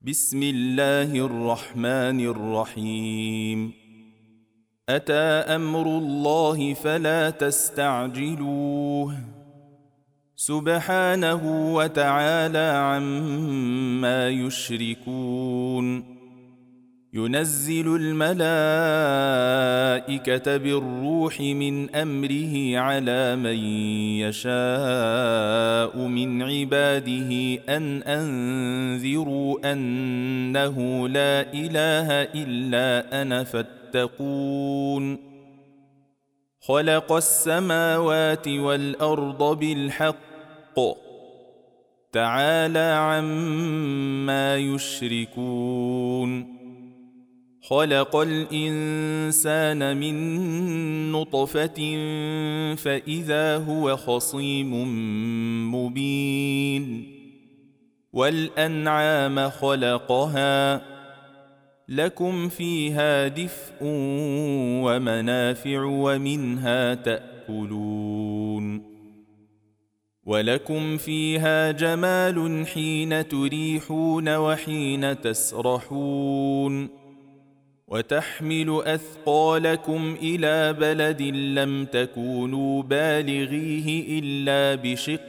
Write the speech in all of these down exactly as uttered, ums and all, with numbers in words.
بسم الله الرحمن الرحيم. أتى أمر الله فلا تستعجلوه سبحانه وتعالى عما يشركون. ينزل الملائكة بالروح من أمره على من يشاء من عباده أن أنذروا أنه لا إله إلا أنا فاتقون. خلق السماوات والأرض بالحق تعالى عما يشركون. خلق الإنسان من نطفة فإذا هو خصيم مبين. والأنعام خلقها لكم فيها دفء ومنافع ومنها تأكلون. ولكم فيها جمال حين تريحون وحين تسرحون. وتحمل أثقالكم إلى بلد لم تكونوا بالغيه إلا بشق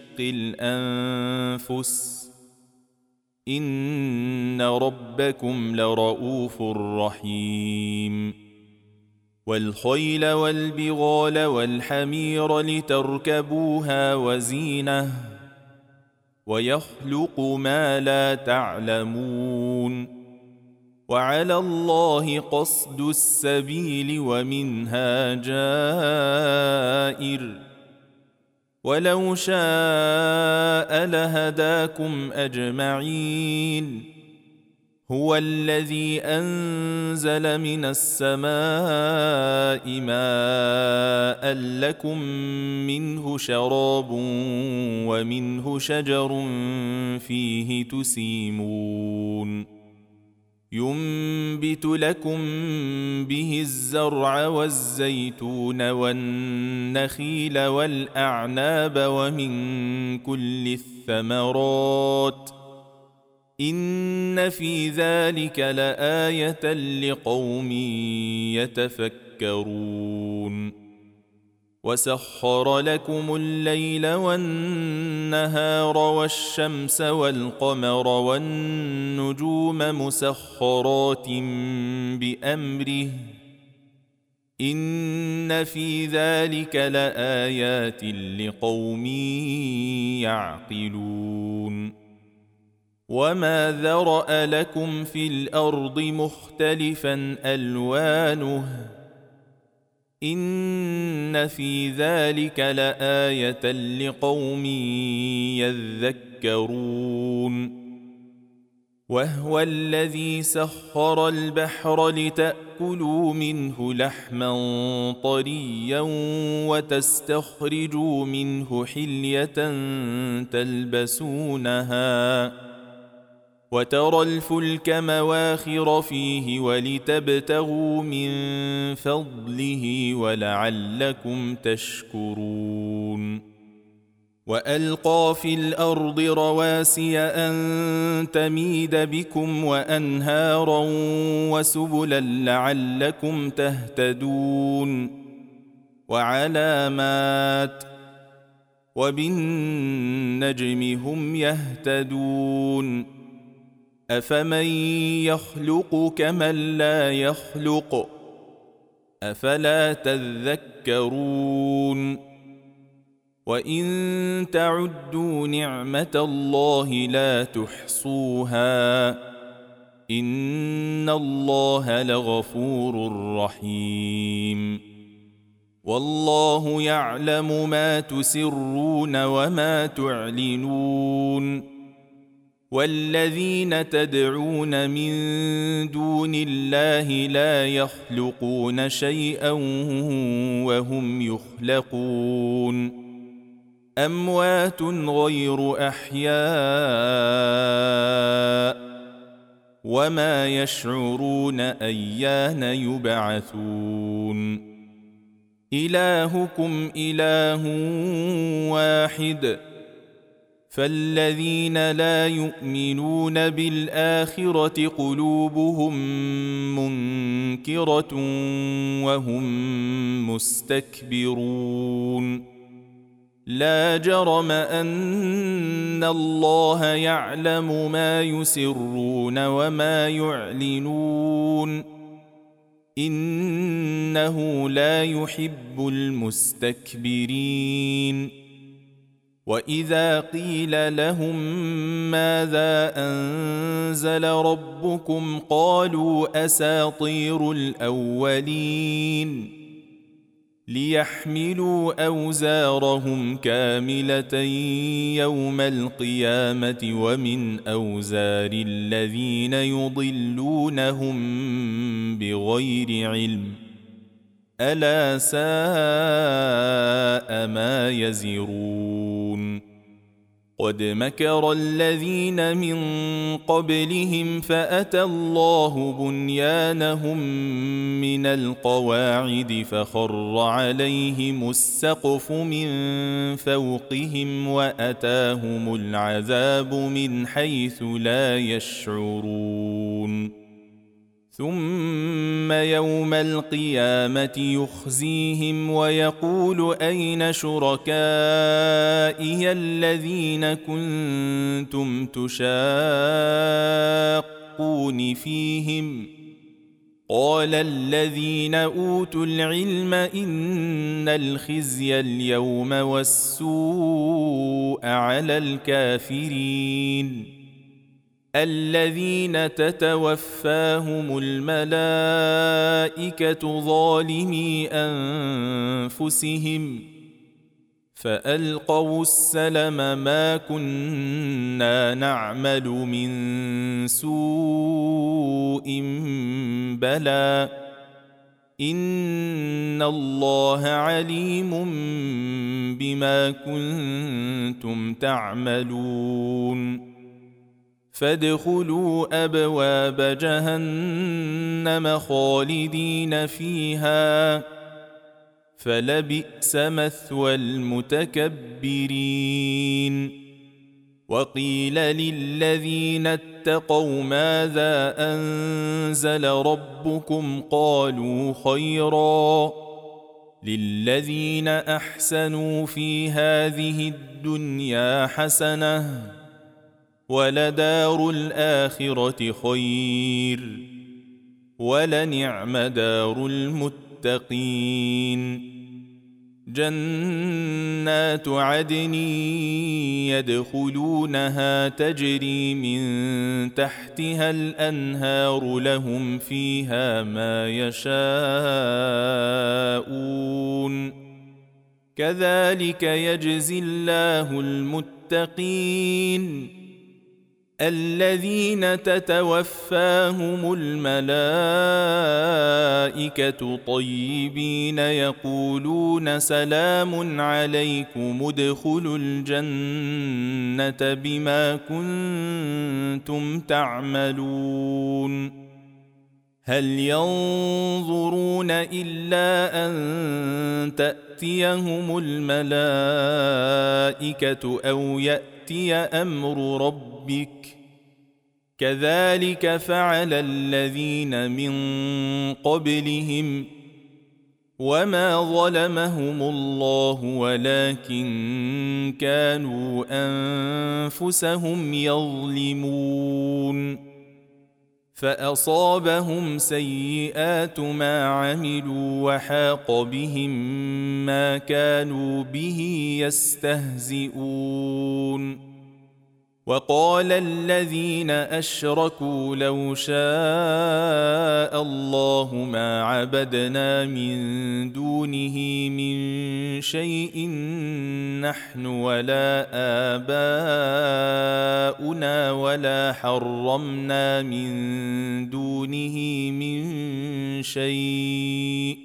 الأنفس إن ربكم لرؤوف رحيم. والخيل والبغال والحمير لتركبوها وزينة ويخلق ما لا تعلمون. وعلى الله قصد السبيل ومنها جائر ولو شاء لهداكم أجمعين. هو الذي أنزل من السماء ماء لكم منه شراب ومنه شجر فيه تسيمون. ينبت لكم به الزرع والزيتون والنخيل والأعناب ومن كل الثمرات إن في ذلك لآية لقوم يتفكرون. وسخر لكم الليل والنهار والشمس والقمر والنجوم مسخرات بأمره إن في ذلك لآيات لقوم يعقلون. وما ذرأ لكم في الأرض مختلفا ألوانه إن في ذلك لآية لقوم يذكرون. وهو الذي سخر البحر لتأكلوا منه لحما طريا وتستخرجوا منه حلية تلبسونها وترى الفلك مواخر فيه ولتبتغوا من فضله ولعلكم تشكرون. وألقى في الأرض رواسي أن تميد بكم وأنهارا وسبلا لعلكم تهتدون. وعلامات وبالنجم هم يهتدون. أفمن يخلق كمن لا يخلق أفلا تذكرون. وإن تعدوا نعمة الله لا تحصوها إن الله لغفور رحيم. والله يعلم ما تسرون وما تعلنون. والذين تدعون من دون الله لا يخلقون شيئا وهم يخلقون. أموات غير أحياء وما يشعرون أيان يبعثون. إلهكم إله واحد فالذين لا يؤمنون بالآخرة قلوبهم منكرة وهم مستكبرون لا جرم أن الله يعلم ما يسرون وما يعلنون إنه لا يحب المستكبرين وإذا قيل لهم ماذا أنزل ربكم قالوا أساطير الأولين ليحملوا أوزارهم كاملة يوم القيامة ومن أوزار الذين يضلونهم بغير علم ألا ساء ما يزرون قد مكر الذين من قبلهم فأتى الله بنيانهم من القواعد فخر عليهم السقف من فوقهم وأتاهم العذاب من حيث لا يشعرون ثم يوم القيامة يخزيهم ويقول أين شركائي الذين كنتم تشاقون فيهم قال الذين أوتوا العلم إن الخزي اليوم والسوء على الكافرين الذين تتوفاهم الملائكة ظالمي أنفسهم فألقوا السلم ما كنا نعمل من سوء بلى إن الله عليم بما كنتم تعملون فادخلوا أبواب جهنم خالدين فيها فلبئس مثوى المتكبرين وقيل للذين اتقوا ماذا أنزل ربكم قالوا خيرا للذين أحسنوا في هذه الدنيا حسنة ولدار الآخرة خير ولنعم دار المتقين جنات عدن يدخلونها تجري من تحتها الأنهار لهم فيها ما يشاءون كذلك يجزي الله المتقين الذين تتوفاهم الملائكة طيبين يقولون سلام عليكم ادخلوا الجنة بما كنتم تعملون هل ينظرون إلا أن تأتيهم الملائكة أو يأتي أمر ربك كذلك فعل الذين من قبلهم وما ظلمهم الله ولكن كانوا أنفسهم يظلمون فأصابهم سيئات ما عملوا وحاق بهم ما كانوا به يستهزئون وقال الذين أشركوا لو شاء الله ما عبدنا من دونه من شيء نحن ولا آباؤنا ولا حرمنا من دونه من شيء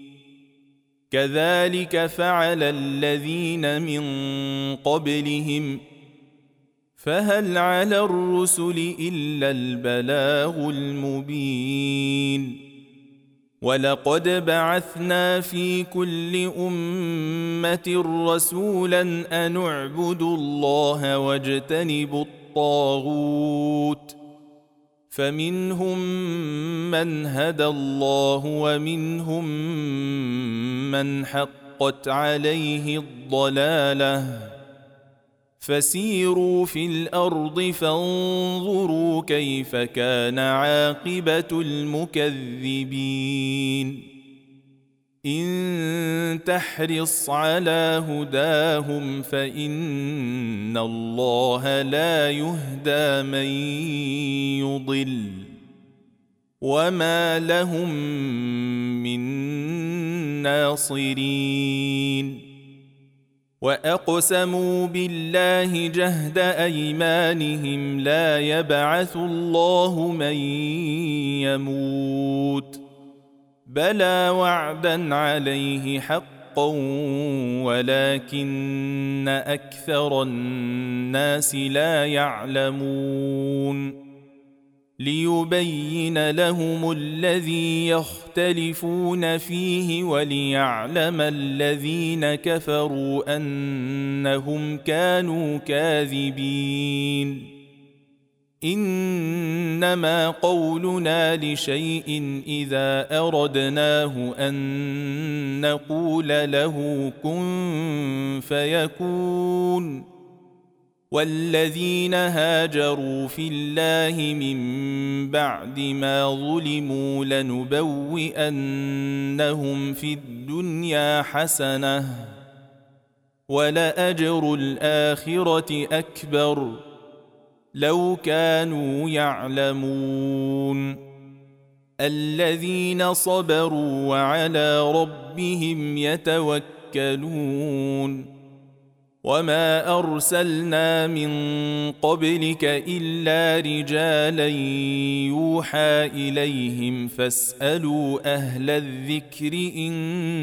كذلك فعل الذين من قبلهم فهل على الرسل إلا البلاغ المبين ولقد بعثنا في كل أمة رسولا أن اعبدوا الله واجتنبوا الطاغوت فمنهم من هدى الله ومنهم من حقت عليه الضلالة فسيروا في الأرض فانظروا كيف كان عاقبة المكذبين إن تحرص على هداهم فإن الله لا يهدى من يضل وما لهم من ناصرين وأقسموا بالله جهد أيمانهم لا يبعث الله من يموت بلى وعدا عليه حقا ولكن أكثر الناس لا يعلمون ليبين لهم الذي يختلفون فيه وليعلم الذين كفروا أنهم كانوا كاذبين إنما قولنا لشيء إذا أردناه أن نقول له كن فيكون والذين هاجروا في الله من بعد ما ظلموا لنبوئنهم في الدنيا حسنة ولأجر الآخرة أكبر لو كانوا يعلمون الذين صبروا وعلى ربهم يتوكلون وما أرسلنا من قبلك إلا رجالا يوحى إليهم فاسألوا أهل الذكر إن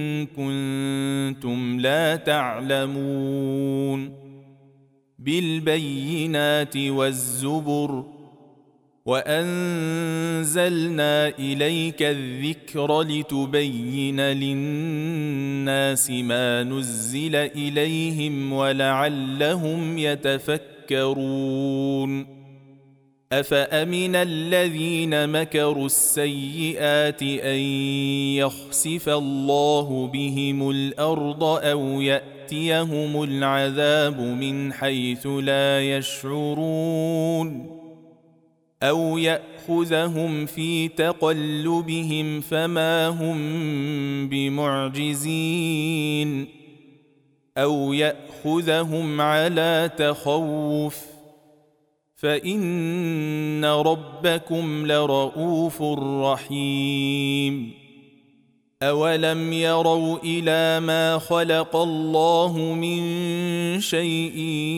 كنتم لا تعلمون بالبينات والزبر وأنزلنا إليك الذكر لتبين للناس ما نزل إليهم ولعلهم يتفكرون أفأمن الذين مكروا السيئات أن يخسف الله بهم الأرض أو يأتيهم العذاب من حيث لا يشعرون أو يأخذهم في تقلبهم فما هم بمعجزين أو يأخذهم على تخوف فإن ربكم لرؤوف رحيم أولم يروا إلى ما خلق الله من شيء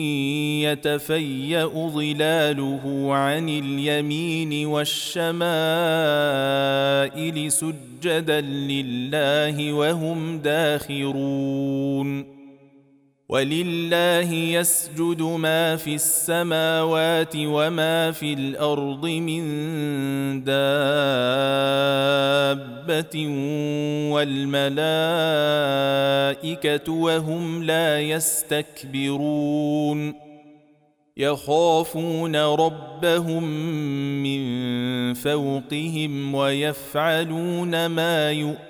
يتفيأ ظلاله عن اليمين والشمائل سجدا لله وهم داخرون ولله يسجد ما في السماوات وما في الأرض من دابة والملائكة وهم لا يستكبرون يخافون ربهم من فوقهم ويفعلون ما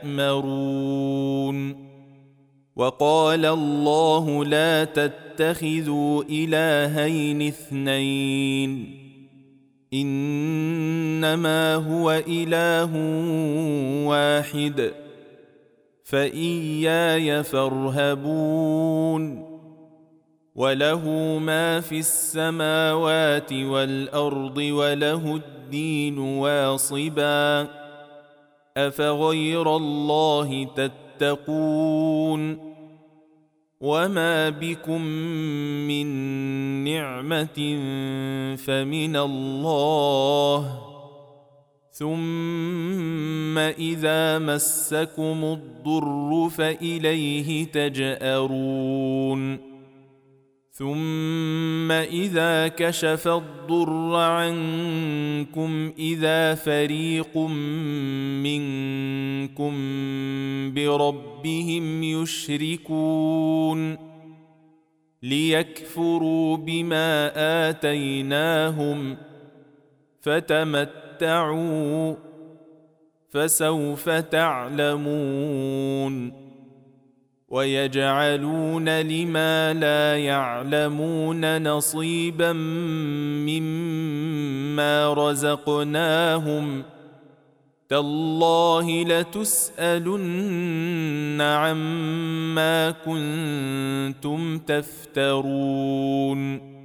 يؤمرون وقال الله لا تتخذوا إلهين اثنين إنما هو إله واحد فإياي فارهبون وله ما في السماوات والأرض وله الدين واصبا أفغير الله تتقون وما بكم من نعمة فمن الله ثم إذا مسكم الضر فإليه تجأرون ثم إذا كشف الضر عنكم إذا فريق منكم بربهم يشركون ليكفروا بما آتيناهم فتمتعوا فسوف تعلمون ويجعلون لما لا يعلمون نصيبا مما رزقناهم تالله لتسألن عما كنتم تفترون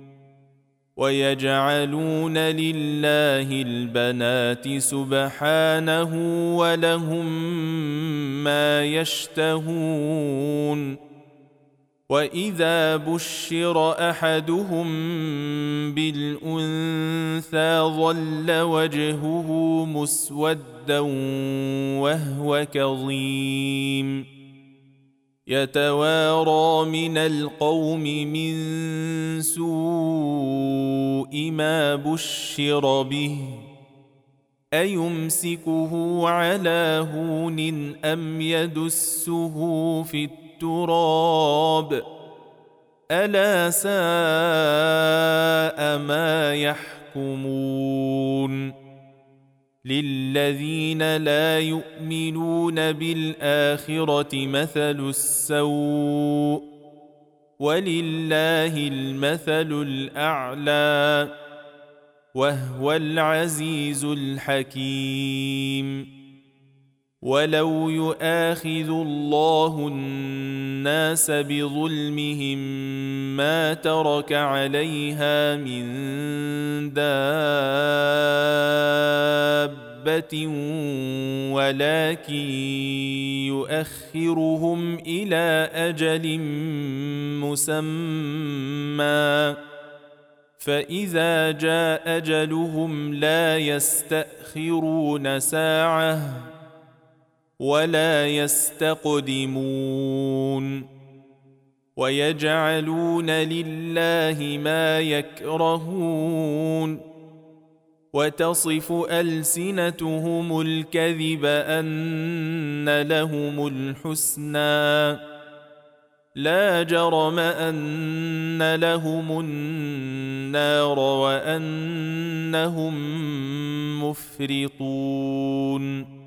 ويجعلون لله البنات سبحانه ولهم ما يشتهون وإذا بشر أحدهم بالأنثى ظل وجهه مسودا وهو كظيم يتوارى من القوم من سوء ما بشر به أيمسكه على هون أم يدسه في التراب ألا ساء ما يحكمون للذين لا يؤمنون بالآخرة مثل السوء ولله المثل الأعلى وهو العزيز الحكيم ولو يؤاخذ الله الناس بظلمهم ما ترك عليها من دابة ولكن يؤخرهم إلى أجل مسمى فإذا جاء أجلهم لا يستأخرون ساعة ولا يستقدمون ويجعلون لله ما يكرهون وتصف ألسنتهم الكذب أن لهم الحسنى لا جرم أن لهم النار وأنهم مفرطون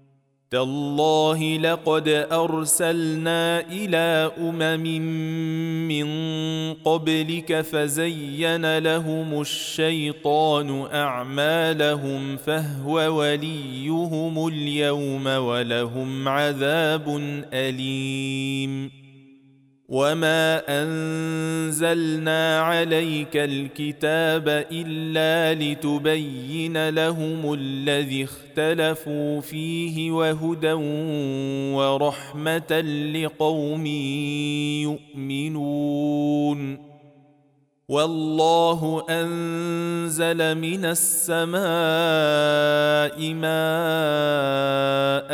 تالله لقد أرسلنا إلى أمم من قبلك فزين لهم الشيطان أعمالهم فهو وليهم اليوم ولهم عذاب أليم وما أنزلنا عليك الكتاب إلا لتبين لهم الذي اختلفوا فيه وهدى ورحمة لقوم يؤمنون والله أنزل من السماء ماء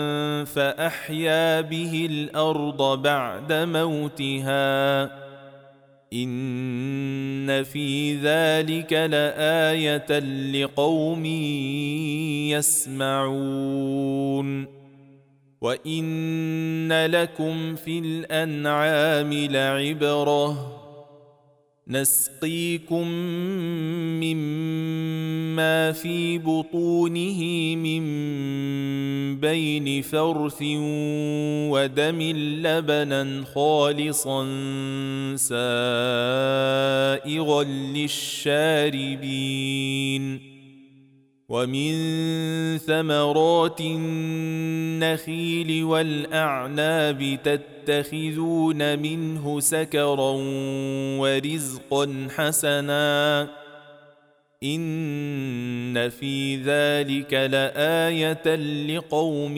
فأحيا به الأرض بعد موتها إن في ذلك لآية لقوم يسمعون وإن لكم في الأنعام لعبرة نسقيكم مما في بطونه من بين فرث ودم لبنا خالصا سائغا للشاربين ومن ثمرات النخيل والأعناب تتخذون منه سكرا ورزقا حسنا إن في ذلك لآية لقوم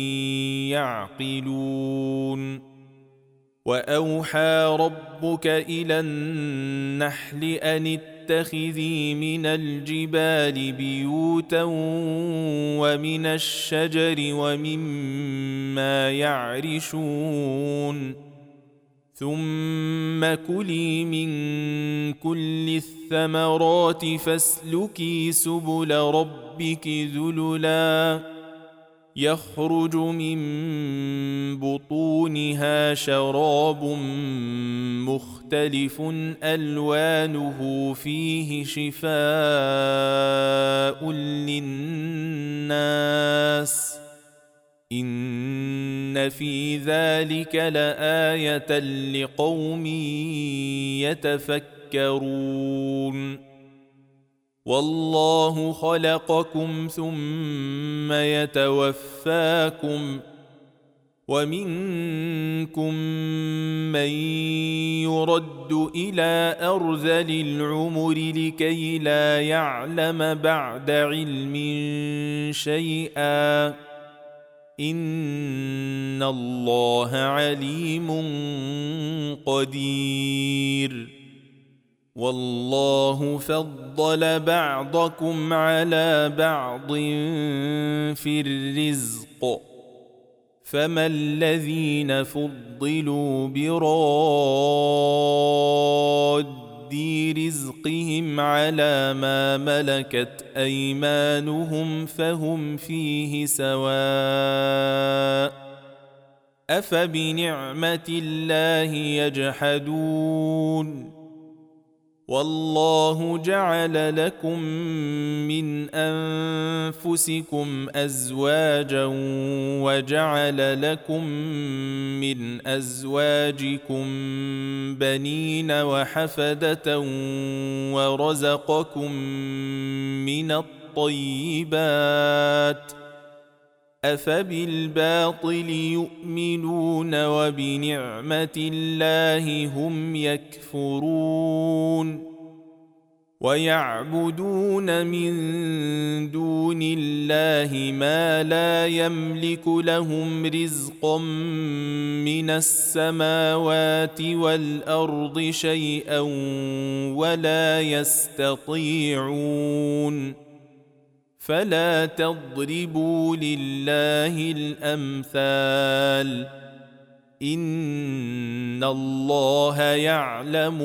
يعقلون وأوحى ربك إلى النحل أن اتخذي من الجبال بيوتا ومن الشجر ومما يعرشون ثم كلي من كل الثمرات فاسلكي سبل ربك ذللا يخرج من بطونها شراب مختلف ألوانه فيه شفاء للناس إن في ذلك لآية لقوم يتفكرون والله خلقكم ثم يتوفاكم ومنكم من يرد إلى أرذل العمر لكي لا يعلم بعد علم شيئا إن الله عليم قدير والله فضل بعضكم على بعض في الرزق فما الذين فضلوا براد رزقهم على ما ملكت أيمانهم فهم فيه سواء أفبنعمة الله يجحدون والله جعل لكم من أنفسكم أزواجا وجعل لكم من أزواجكم بنين وحفدة ورزقكم من الطيبات أفبالباطل يؤمنون وبنعمة الله هم يكفرون ويعبدون من دون الله ما لا يملك لهم رزقا من السماوات والأرض شيئا ولا يستطيعون فلا تضربوا لله الأمثال إن الله يعلم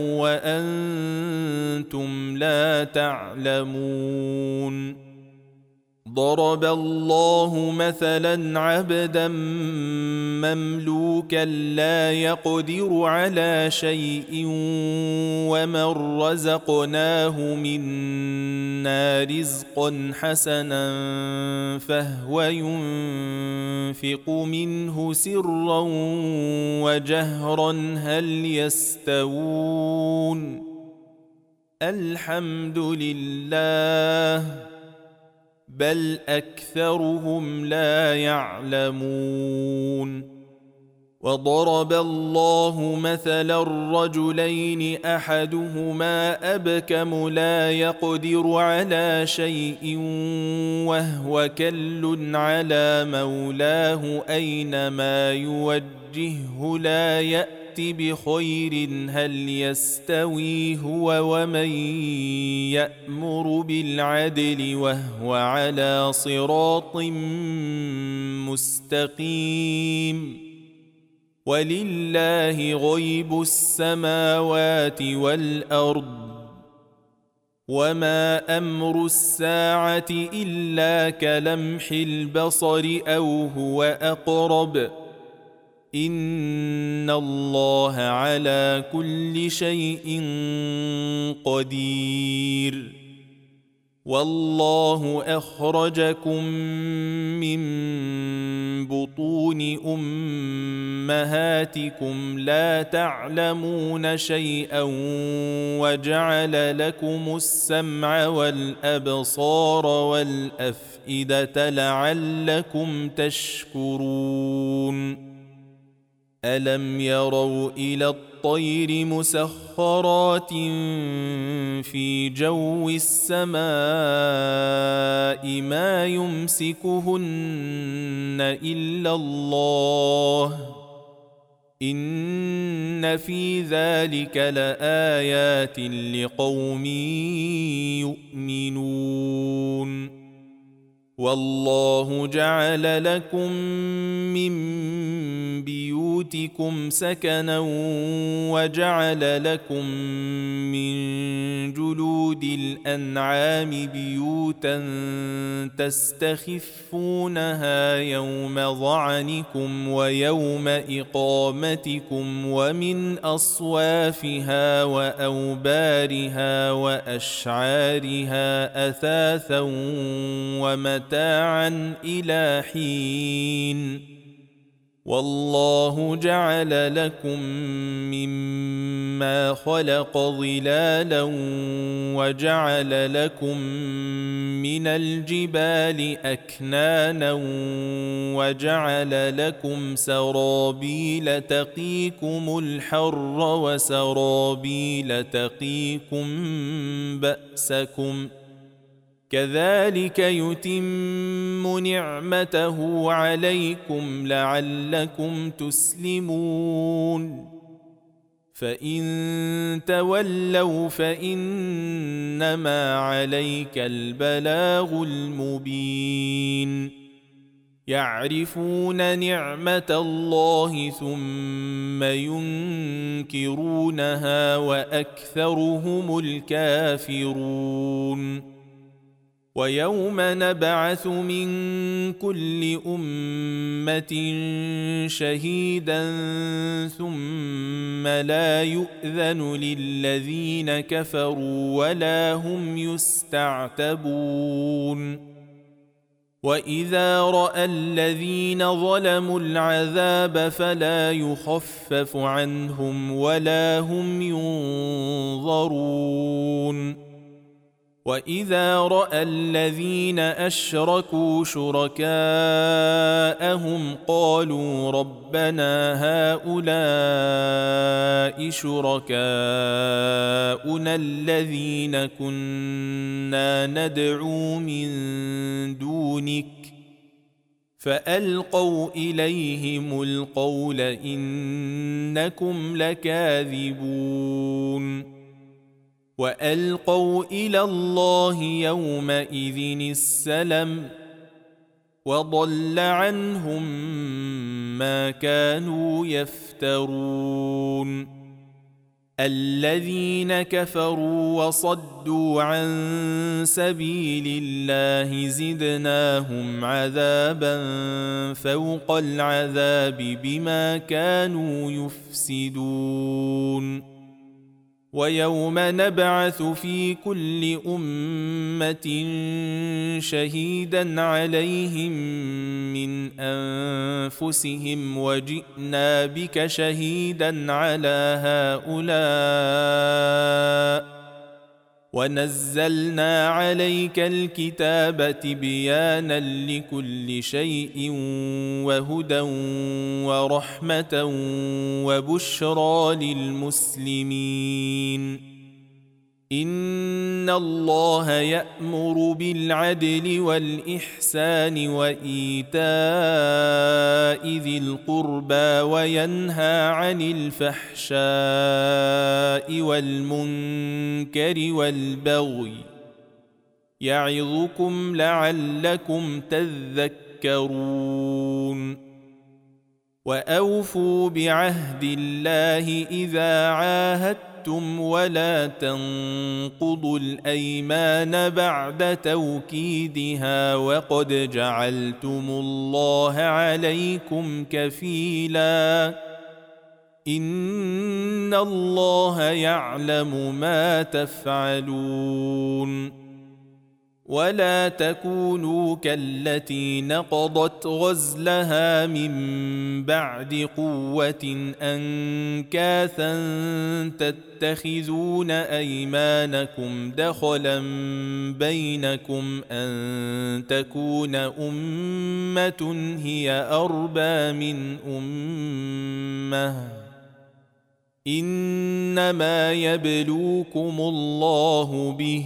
وأنتم لا تعلمون ضرب الله مثلا عبدا مملوكا لا يقدر على شيء ومن رزقناه منا رزقا حسنا فهو ينفق منه سرا وجهرا هل يستوون الحمد لله بل أكثرهم لا يعلمون وضرب الله مثلا الرجلين أحدهما أبكم لا يقدر على شيء وهو كل على مولاه أينما يوجهه لا يأتي بخير هل يستوي هو ومن يأمر بالعدل وهو على صراط مستقيم ولله غيب السماوات والأرض وما أمر الساعة إلا كلمح البصر أو هو أقرب إن الله على كل شيء قدير والله أخرجكم من بطون أمهاتكم لا تعلمون شيئا وجعل لكم السمع والأبصار والأفئدة لعلكم تشكرون ألم يروا إلى الطير مسخرات في جو السماء ما يمسكهن إلا الله إن في ذلك لآيات لقوم يؤمنون والله جعل لكم من بيوتكم سكنا وجعل لكم من جلود الأنعام بيوتا تستخفونها يوم ظعنكم ويوم إقامتكم ومن أصوافها وأوبارها وأشعارها أثاثا ومتاعا إلى حين والله جعل لكم مما خلق ظلالا وجعل لكم من الجبال أكنانا وجعل لكم سرابيل تقيكم الحر وسرابيل تقيكم بأسكم كذلك يتم نعمته عليكم لعلكم تسلمون فإن تولوا فإنما عليك البلاغ المبين يعرفون نعمة الله ثم ينكرونها وأكثرهم الكافرون ويوم نبعث من كل أمة شهيدا ثم لا يؤذن للذين كفروا ولا هم يستعتبون وإذا رأى الذين ظلموا العذاب فلا يخفف عنهم ولا هم ينظرون وإذا رأى الذين أشركوا شركاءهم قالوا ربنا هؤلاء شركاؤنا الذين كنا ندعو من دونك فألقوا إليهم القول إنكم لكاذبون وألقوا إلى الله يومئذ السلم وضل عنهم ما كانوا يفترون الذين كفروا وصدوا عن سبيل الله زدناهم عذابا فوق العذاب بما كانوا يفسدون ويوم نبعث في كل أمة شهيدا عليهم من أنفسهم وجئنا بك شهيدا على هؤلاء ونزلنا عليك الكتاب تبيانا لكل شيء وهدى ورحمة وبشرى للمسلمين إن الله يأمر بالعدل والإحسان وإيتاء ذي القربى وينهى عن الفحشاء والمنكر والبغي يعظكم لعلكم تذكرون وأوفوا بعهد الله إذا عاهدتم ولا تنقضوا الأيمان بعد توكيدها وقد جعلتم الله عليكم كفيلا إن الله يعلم ما تفعلون ولا تكونوا كالتي نقضت غزلها من بعد قوة أنكاثا تتخذون أيمانكم دخلا بينكم أن تكون أمة هي أربى من أمة إنما يبلوكم الله به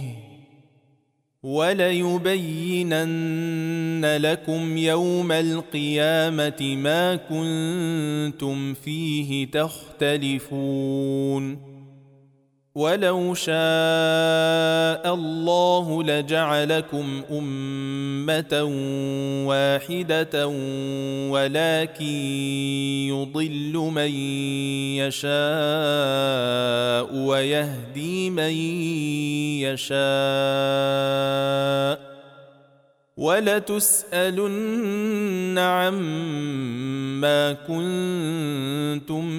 وليبينن لكم يوم القيامة ما كنتم فيه تختلفون ولو شاء الله لجعلكم أمة واحدة ولكن يضل من يشاء ويهدي من يشاء ولتسألن عما كنتم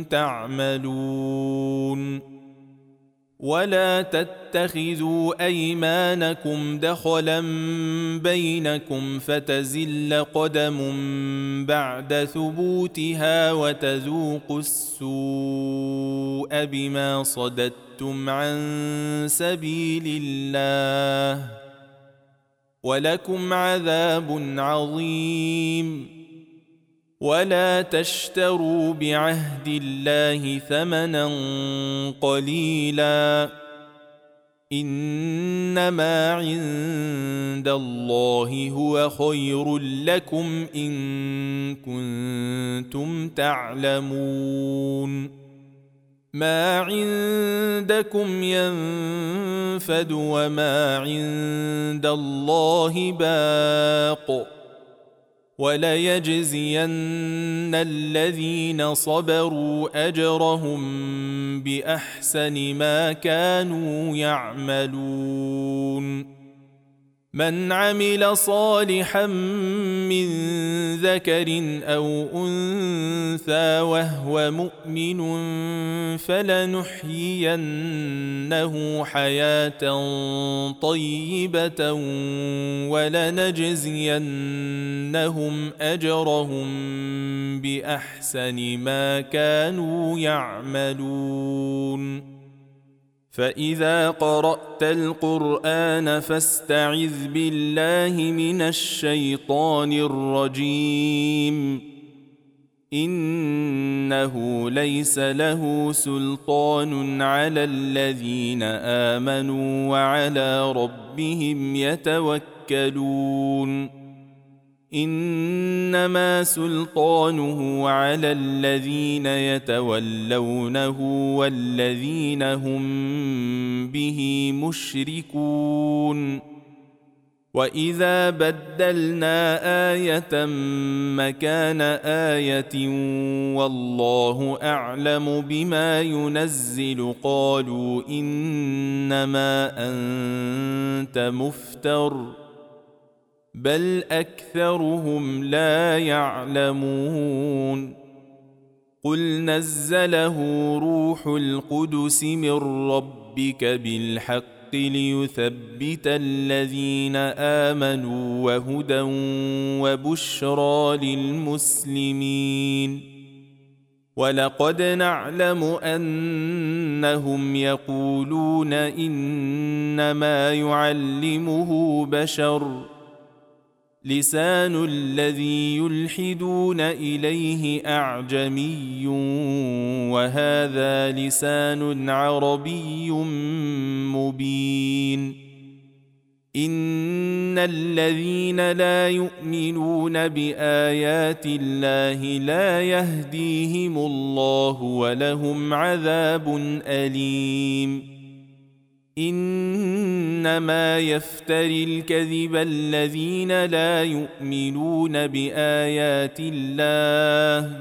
تعملون ولا تتخذوا أيمانكم دخلا بينكم فتزل قدم بعد ثبوتها وتذوقوا السوء بما صددتم عن سبيل الله ولكم عذاب عظيم ولا تشتروا بعهد الله ثمنا قليلا إنما عند الله هو خير لكم إن كنتم تعلمون ما عندكم ينفد وما عند الله باق وليجزين الذين صبروا أجرهم بأحسن ما كانوا يعملون من عمل صالحا من ذكر أو أنثى وهو مؤمن فلنحيينه حياة طيبة ولنجزينهم أجرهم بأحسن ما كانوا يعملون فإذا قرأت القرآن فاستعذ بالله من الشيطان الرجيم إنه ليس له سلطان على الذين آمنوا وعلى ربهم يتوكلون إنما سلطانه على الذين يتولونه والذين هم به مشركون وإذا بدلنا آية مكان آية والله أعلم بما ينزل قالوا إنما أنت مفتر بل أكثرهم لا يعلمون قل نزله روح القدس من ربك بالحق ليثبت الذين آمنوا وهدى وبشرى للمسلمين ولقد نعلم أنهم يقولون إنما يعلمه بشر لسان الذي يلحدون إليه أعجمي وهذا لسان عربي مبين إن الذين لا يؤمنون بآيات الله لا يهديهم الله ولهم عذاب أليم إنما يفتري الكذب الذين لا يؤمنون بآيات الله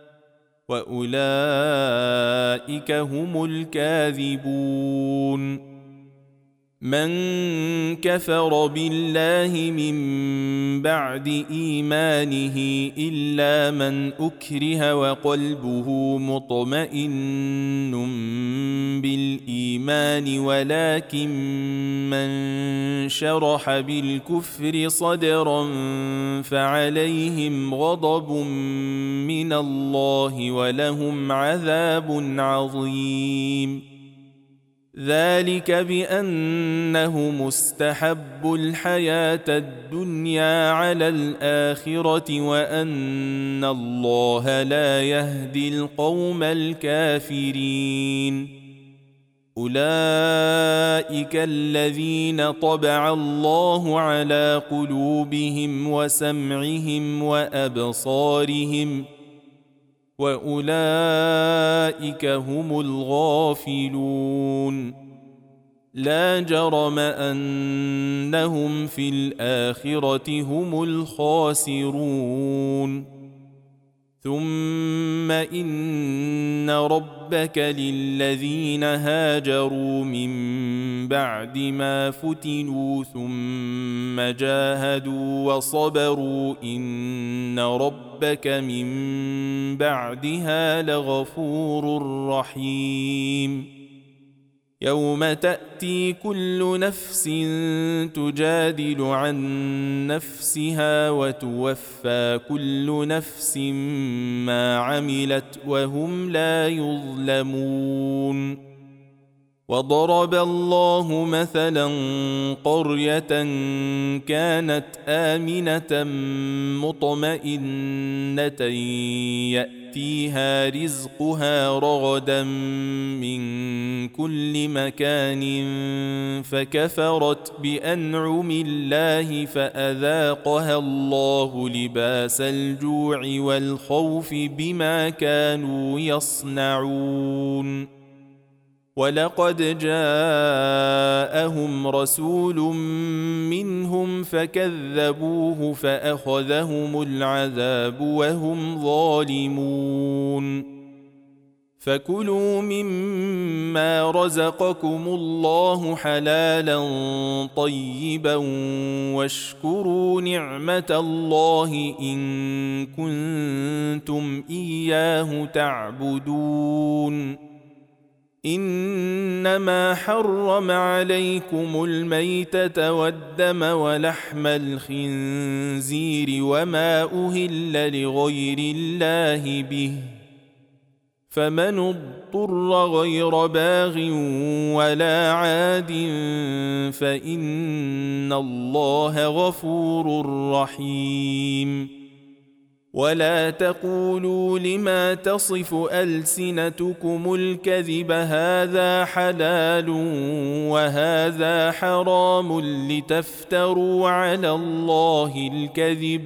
وأولئك هم الكاذبون من كفر بالله من بعد إيمانه إلا من أكره وقلبه مطمئن بالإيمان ولكن من شرح بالكفر صدرا فعليهم غضب من الله ولهم عذاب عظيم ذلك بأنه مستحب الحياة الدنيا على الآخرة وأن الله لا يهدي القوم الكافرين أولئك الذين طبع الله على قلوبهم وسمعهم وأبصارهم وأولئك هم الغافلون لا جرم أنهم في الآخرة هم الخاسرون ثم إن ربك للذين هاجروا من بعد ما فتنوا ثم جاهدوا وصبروا إن ربك من بعدها لغفور رحيم يوم تأتي كل نفس تجادل عن نفسها وتوفى كل نفس ما عملت وهم لا يظلمون وضرب الله مثلا قرية كانت آمنة مطمئنة يأتيها رزقها رغدا من كل مكان فكفرت بأنعم الله فأذاقها الله لباس الجوع والخوف بما كانوا يصنعون ولقد جاءهم رسول منهم فكذبوه فأخذهم العذاب وهم ظالمون فكلوا مما رزقكم الله حلالا طيبا واشكروا نعمة الله إن كنتم إياه تعبدون إنما حرم عليكم الميتة والدم ولحم الخنزير وما أهل لغير الله به فمن اضطر غير باغ ولا عاد فإن الله غفور رحيم ولا تقولوا لما تصف ألسنتكم الكذب هذا حلال وهذا حرام لتفتروا على الله الكذب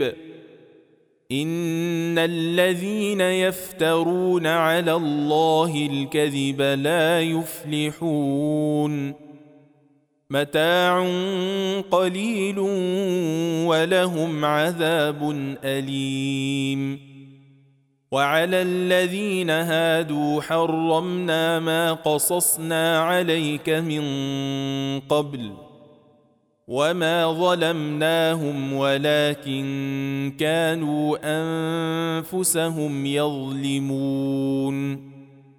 إن الذين يفترون على الله الكذب لا يفلحون متاع قليل ولهم عذاب أليم وعلى الذين هادوا حرمنا ما قصصنا عليك من قبل وما ظلمناهم ولكن كانوا أنفسهم يظلمون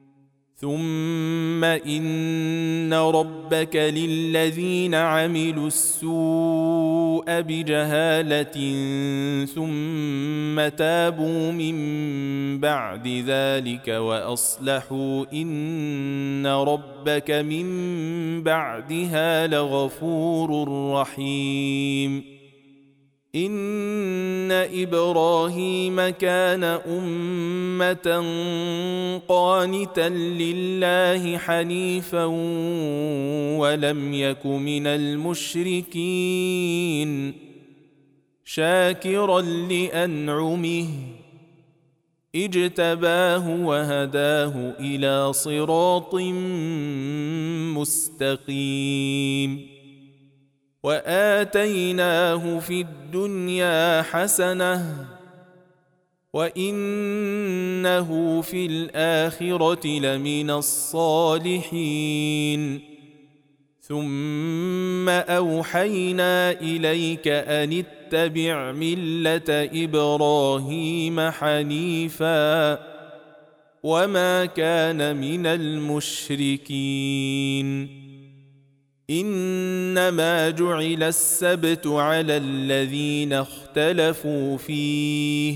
ثم إن ربك للذين عملوا السوء بجهالة ثم تابوا من بعد ذلك وأصلحوا إن ربك من بعدها لغفور رحيم إن إبراهيم كان أمة قانتا لله حنيفا ولم يك من المشركين شاكرا لأنعمه اجتباه وهداه إلى صراط مستقيم وآتيناه في الدنيا حسنة وإنه في الآخرة لمن الصالحين ثم أوحينا إليك أن اتبع ملة إبراهيم حنيفا وما كان من المشركين إنما جعل السبت على الذين اختلفوا فيه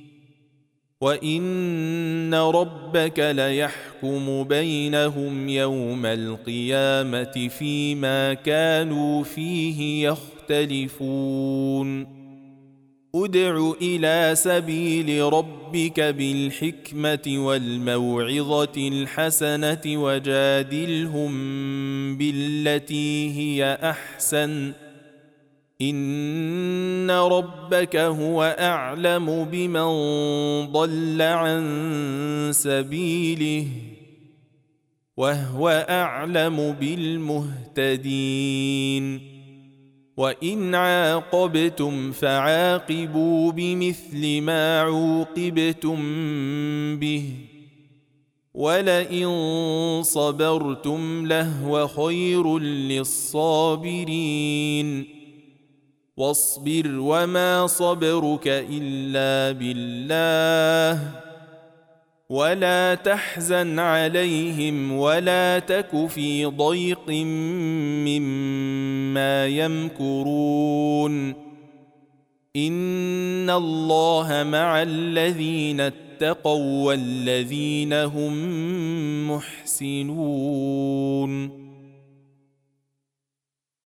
وإن ربك ليحكم بينهم يوم القيامة فيما كانوا فيه يختلفون ادع إلى سبيل ربك بالحكمة والموعظة الحسنة وجادلهم بالتي هي أحسن إن ربك هو أعلم بمن ضل عن سبيله وهو أعلم بالمهتدين وإن عاقبتم فعاقبوا بمثل ما عوقبتم به ولئن صبرتم لهو خير للصابرين واصبر وما صبرك إلا بالله ولا تحزن عليهم ولا تك في ضيق مما يمكرون إن الله مع الذين اتقوا والذين هم محسنون